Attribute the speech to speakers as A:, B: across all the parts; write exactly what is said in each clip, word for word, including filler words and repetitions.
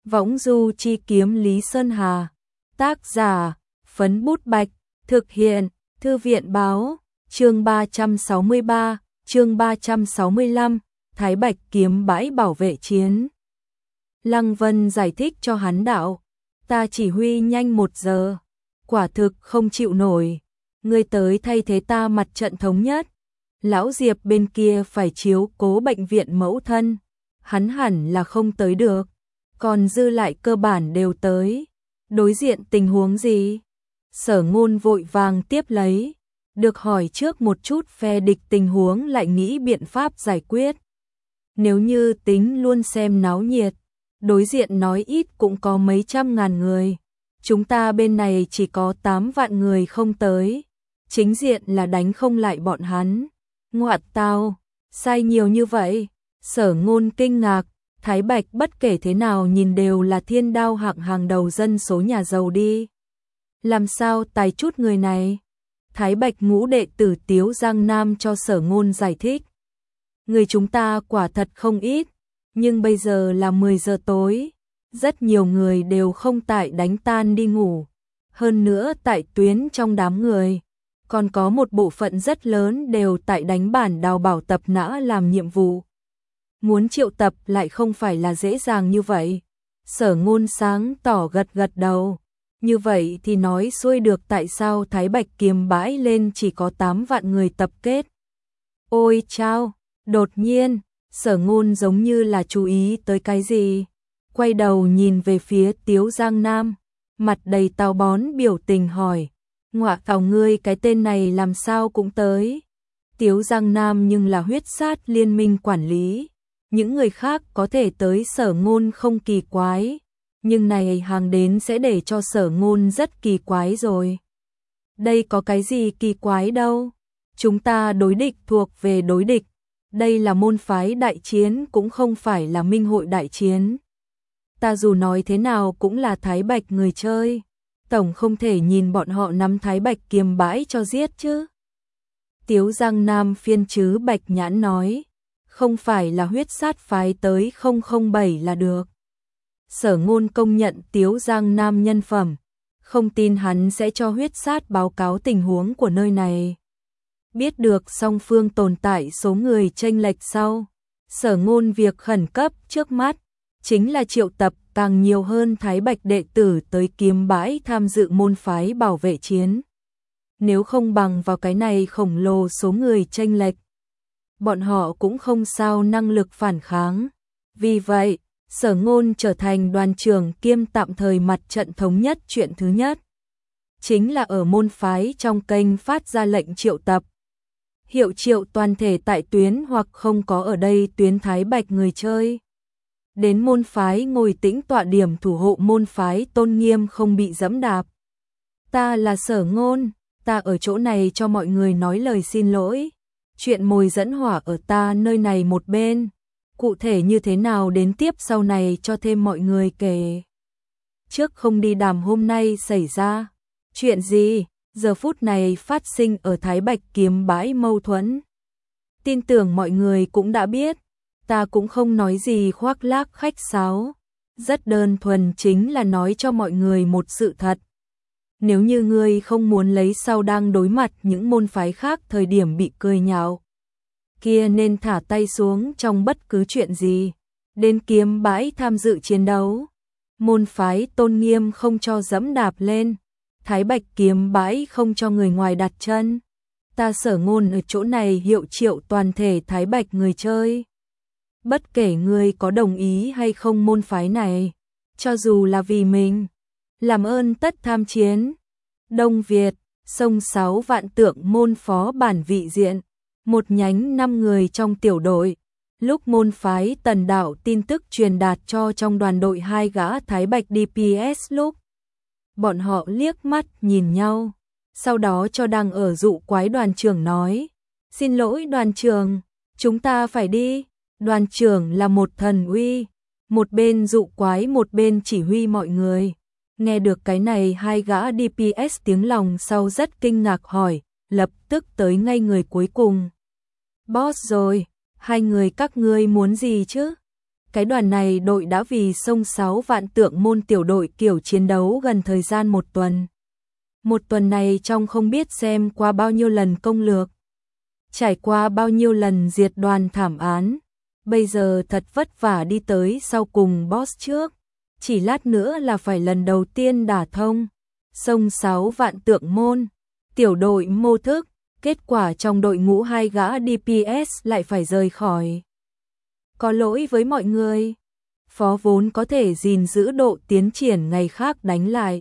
A: Võng du chi kiếm Lý Sơn Hà. Tác giả, Phấn Bút Bạch. Thực hiện, Thư viện báo. Chương ba trăm sáu mươi ba, chương ba trăm sáu mươi lăm, Thái Bạch kiếm bãi bảo vệ chiến. Lăng Vân giải thích cho hắn đạo, ta chỉ huy nhanh một giờ, quả thực không chịu nổi, ngươi tới thay thế ta mặt trận thống nhất. Lão Diệp bên kia phải chiếu cố bệnh viện mẫu thân, hắn hẳn là không tới được, còn dư lại cơ bản đều tới. Đối diện tình huống gì? Sở Ngôn vội vàng tiếp lấy, được hỏi trước một chút phe địch tình huống lại nghĩ biện pháp giải quyết. Nếu như tính luôn xem náo nhiệt, đối diện nói ít cũng có mấy trăm ngàn người, chúng ta bên này chỉ có tám vạn người không tới, chính diện là đánh không lại bọn hắn. Ngoạn tao, sai nhiều như vậy? Sở Ngôn kinh ngạc, Thái Bạch bất kể thế nào nhìn đều là thiên đao hạng hàng đầu dân số nhà giàu đi. Làm sao tài chút người này? Thái Bạch ngũ đệ tử Tiếu Giang Nam cho Sở Ngôn giải thích. Người chúng ta quả thật không ít, nhưng bây giờ là mười giờ tối, rất nhiều người đều không tại đánh tan đi ngủ. Hơn nữa tại tuyến trong đám người, còn có một bộ phận rất lớn đều tại đánh bản đào bảo tập nã làm nhiệm vụ. Muốn triệu tập lại không phải là dễ dàng như vậy. Sở Ngôn sáng tỏ gật gật đầu. Như vậy thì nói xuôi được tại sao Thái Bạch kiếm bãi lên chỉ có tám vạn người tập kết. Ôi chao, đột nhiên, Sở Ngôn giống như là chú ý tới cái gì. Quay đầu nhìn về phía Tiếu Giang Nam, mặt đầy táo bón biểu tình hỏi. Ngọa tào ngươi cái tên này làm sao cũng tới. Tiếu Giang Nam nhưng là huyết sát liên minh quản lý. Những người khác có thể tới Sở Ngôn không kỳ quái, nhưng này hàng đến sẽ để cho Sở Ngôn rất kỳ quái rồi. Đây có cái gì kỳ quái đâu, chúng ta đối địch thuộc về đối địch, đây là môn phái đại chiến cũng không phải là minh hội đại chiến. Ta dù nói thế nào cũng là Thái Bạch người chơi, tổng không thể nhìn bọn họ nắm Thái Bạch kiếm bãi cho giết chứ. Tiếu Giang Nam phiên chứ Bạch Nhãn nói, không phải là huyết sát phái tới không không bảy là được. Sở Ngôn công nhận Tiếu Giang Nam nhân phẩm, không tin hắn sẽ cho huyết sát báo cáo tình huống của nơi này. Biết được song phương tồn tại số người chênh lệch sau, Sở Ngôn việc khẩn cấp trước mắt chính là triệu tập càng nhiều hơn Thái Bạch đệ tử tới kiếm bãi tham dự môn phái bảo vệ chiến. Nếu không bằng vào cái này khổng lồ số người chênh lệch, bọn họ cũng không sao năng lực phản kháng. Vì vậy, Sở Ngôn trở thành đoàn trưởng kiêm tạm thời mặt trận thống nhất. Chuyện thứ nhất chính là ở môn phái trong kênh phát ra lệnh triệu tập, hiệu triệu toàn thể tại tuyến hoặc không có ở đây tuyến Thái Bạch người chơi đến môn phái ngồi tĩnh tọa điểm thủ hộ môn phái tôn nghiêm không bị dẫm đạp. Ta là Sở Ngôn, ta ở chỗ này cho mọi người nói lời xin lỗi. Chuyện mồi dẫn hỏa ở ta nơi này một bên, cụ thể như thế nào đến tiếp sau này cho thêm mọi người kể. Trước không đi đàm hôm nay xảy ra chuyện gì, giờ phút này phát sinh ở Thái Bạch kiếm bãi mâu thuẫn. Tin tưởng mọi người cũng đã biết, ta cũng không nói gì khoác lác khách sáo, rất đơn thuần chính là nói cho mọi người một sự thật. Nếu như ngươi không muốn lấy sau đang đối mặt những môn phái khác thời điểm bị cười nhạo, kia nên thả tay xuống trong bất cứ chuyện gì, đến kiếm bãi tham dự chiến đấu. Môn phái tôn nghiêm không cho dẫm đạp lên, Thái Bạch kiếm bãi không cho người ngoài đặt chân. Ta Sở Ngôn ở chỗ này hiệu triệu toàn thể Thái Bạch người chơi. Bất kể ngươi có đồng ý hay không môn phái này, cho dù là vì mình, làm ơn tất tham chiến. Đông Việt, sông sáu vạn tượng môn phó bản vị diện, một nhánh năm người trong tiểu đội. Lúc môn phái Tần Đạo tin tức truyền đạt cho trong đoàn đội hai gã Thái Bạch đê pê ét lúc, bọn họ liếc mắt nhìn nhau, sau đó cho đang ở dụ quái đoàn trưởng nói, xin lỗi đoàn trưởng, chúng ta phải đi. Đoàn trưởng là một thần uy, một bên dụ quái một bên chỉ huy mọi người. Nghe được cái này hai gã đê pê ét tiếng lòng sau rất kinh ngạc hỏi, lập tức tới ngay người cuối cùng. Boss rồi, hai người các ngươi muốn gì chứ? Cái đoàn này đội đã vì xông sáu vạn tượng môn tiểu đội kiểu chiến đấu gần thời gian một tuần. Một tuần này trong không biết xem qua bao nhiêu lần công lược, trải qua bao nhiêu lần diệt đoàn thảm án, bây giờ thật vất vả đi tới sau cùng boss trước, chỉ lát nữa là phải lần đầu tiên đả thông, xông sáu vạn tượng môn, tiểu đội mô thức, kết quả trong đội ngũ hai gã đê pê ét lại phải rời khỏi. Có lỗi với mọi người, phó vốn có thể gìn giữ độ tiến triển ngày khác đánh lại.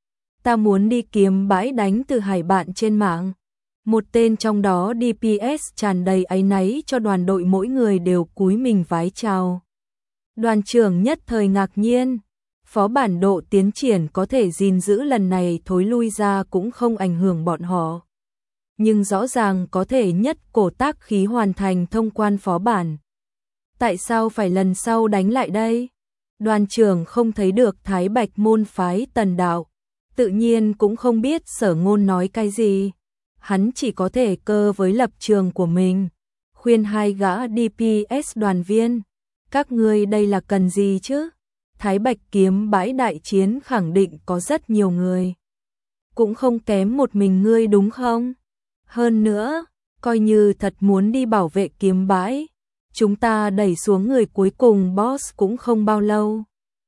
A: Ta muốn đi kiếm bãi đánh từ hải bạn trên mạng. Một tên trong đó đê pê ét tràn đầy áy náy cho đoàn đội mỗi người đều cúi mình vái chào. Đoàn trưởng nhất thời ngạc nhiên, phó bản độ tiến triển có thể gìn giữ lần này thối lui ra cũng không ảnh hưởng bọn họ. Nhưng rõ ràng có thể nhất cổ tác khí hoàn thành thông quan phó bản. Tại sao phải lần sau đánh lại đây? Đoàn trưởng không thấy được Thái Bạch môn phái Tần đạo, tự nhiên cũng không biết Sở Ngôn nói cái gì. Hắn chỉ có thể cơ với lập trường của mình, khuyên hai gã đê pê ét đoàn viên, các ngươi đây là cần gì chứ? Thái Bạch kiếm bãi đại chiến khẳng định có rất nhiều người, cũng không kém một mình ngươi đúng không? Hơn nữa, coi như thật muốn đi bảo vệ kiếm bãi, chúng ta đẩy xuống người cuối cùng boss cũng không bao lâu.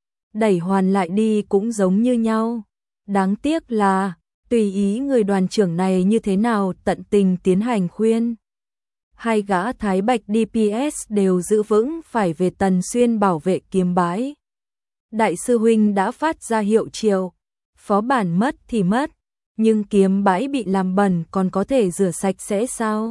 A: Đẩy hoàn lại đi cũng giống như nhau. Đáng tiếc là, tùy ý người đoàn trưởng này như thế nào tận tình tiến hành khuyên. Hai gã Thái Bạch đê pê ét đều giữ vững phải về Tần Xuyên bảo vệ kiếm bãi. Đại sư huynh đã phát ra hiệu triệu, phó bản mất thì mất, nhưng kiếm bãi bị làm bẩn còn có thể rửa sạch sẽ sao?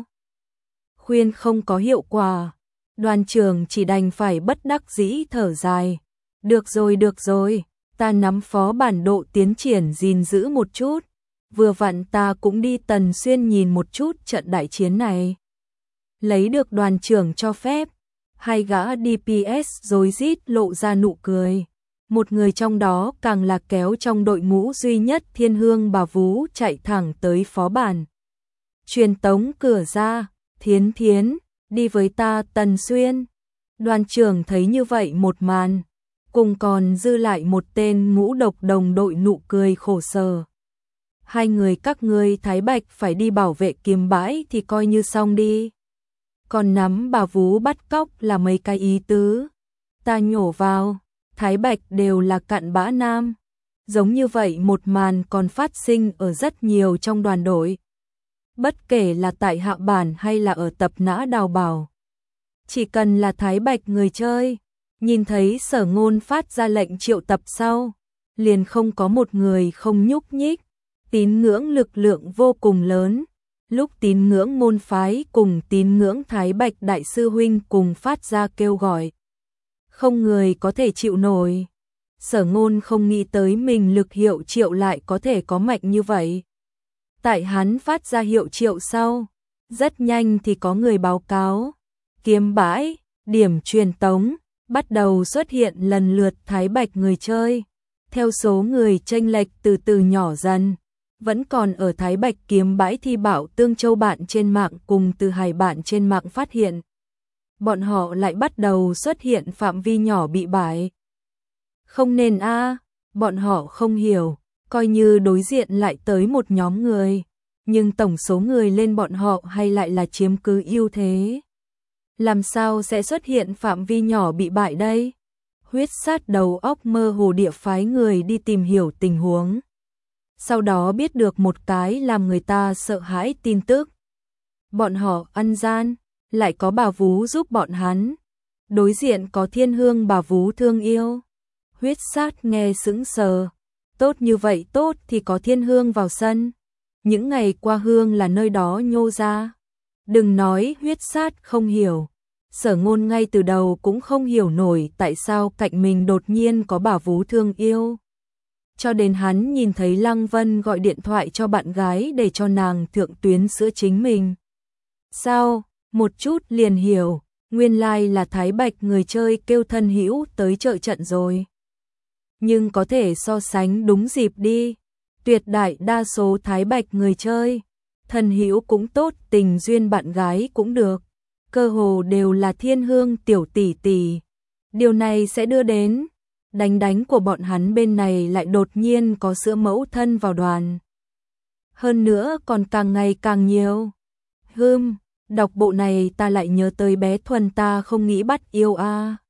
A: Khuyên không có hiệu quả, đoàn trưởng chỉ đành phải bất đắc dĩ thở dài. Được rồi được rồi, ta nắm phó bản độ tiến triển gìn giữ một chút, vừa vặn ta cũng đi Tần Xuyên nhìn một chút trận đại chiến này. Lấy được đoàn trưởng cho phép, hai gã đê pê ét rối rít lộ ra nụ cười. Một người trong đó càng là kéo trong đội ngũ duy nhất Thiên Hương Bà Vú chạy thẳng tới phó bản. Truyền tống cửa ra, Thiến Thiến, đi với ta Tần Xuyên. Đoàn trưởng thấy như vậy một màn, cùng còn dư lại một tên ngũ độc đồng đội nụ cười khổ sở. Hai người các ngươi Thái Bạch phải đi bảo vệ kiếm bãi thì coi như xong đi. Còn nắm Bà Vú bắt cóc là mấy cái ý tứ. Ta nhổ vào, Thái Bạch đều là cặn bã nam. Giống như vậy một màn còn phát sinh ở rất nhiều trong đoàn đội. Bất kể là tại hạ bản hay là ở tập nã đào bảo. Chỉ cần là Thái Bạch người chơi, nhìn thấy Sở Ngôn phát ra lệnh triệu tập sau, liền không có một người không nhúc nhích. Tín ngưỡng lực lượng vô cùng lớn. Lúc tín ngưỡng môn phái cùng tín ngưỡng Thái Bạch đại sư huynh cùng phát ra kêu gọi, không người có thể chịu nổi. Sở Ngôn không nghĩ tới mình lực hiệu triệu lại có thể có mạnh như vậy. Tại hắn phát ra hiệu triệu sau, rất nhanh thì có người báo cáo, kiếm bãi, điểm truyền tống, bắt đầu xuất hiện lần lượt Thái Bạch người chơi. Theo số người chênh lệch từ từ nhỏ dần, vẫn còn ở Thái Bạch kiếm bãi thi bảo Tương Châu bạn trên mạng cùng từ Hải bạn trên mạng phát hiện. Bọn họ lại bắt đầu xuất hiện phạm vi nhỏ bị bãi. Không nên a, à, bọn họ không hiểu, coi như đối diện lại tới một nhóm người, nhưng tổng số người lên bọn họ hay lại là chiếm cứ ưu thế. Làm sao sẽ xuất hiện phạm vi nhỏ bị bại đây? Huyết sát đầu óc mơ hồ địa phái người đi tìm hiểu tình huống. Sau đó biết được một cái làm người ta sợ hãi tin tức. Bọn họ ăn gian, lại có Bà Vú giúp bọn hắn. Đối diện có Thiên Hương Bà Vú thương yêu. Huyết sát nghe sững sờ. Tốt như vậy tốt thì có Thiên Hương vào sân. Những ngày qua Hương là nơi đó nhô ra. Đừng nói huyết sát không hiểu. Sở Ngôn ngay từ đầu cũng không hiểu nổi tại sao cạnh mình đột nhiên có Bà Vú thương yêu. Cho đến hắn nhìn thấy Lăng Vân gọi điện thoại cho bạn gái để cho nàng thượng tuyến sữa chính mình. Sao? Một chút liền hiểu, nguyên lai là Thái Bạch người chơi kêu thân hữu tới trợ trận rồi. Nhưng có thể so sánh đúng dịp đi. Tuyệt đại đa số Thái Bạch người chơi, thân hữu cũng tốt, tình duyên bạn gái cũng được. Cơ hồ đều là Thiên Hương tiểu tỷ tỷ. Điều này sẽ đưa đến đánh đánh của bọn hắn bên này lại đột nhiên có sữa mẫu thân vào đoàn. Hơn nữa còn càng ngày càng nhiều. Hừm, đọc bộ này ta lại nhớ tới bé Thuần ta không nghĩ bắt yêu a. À.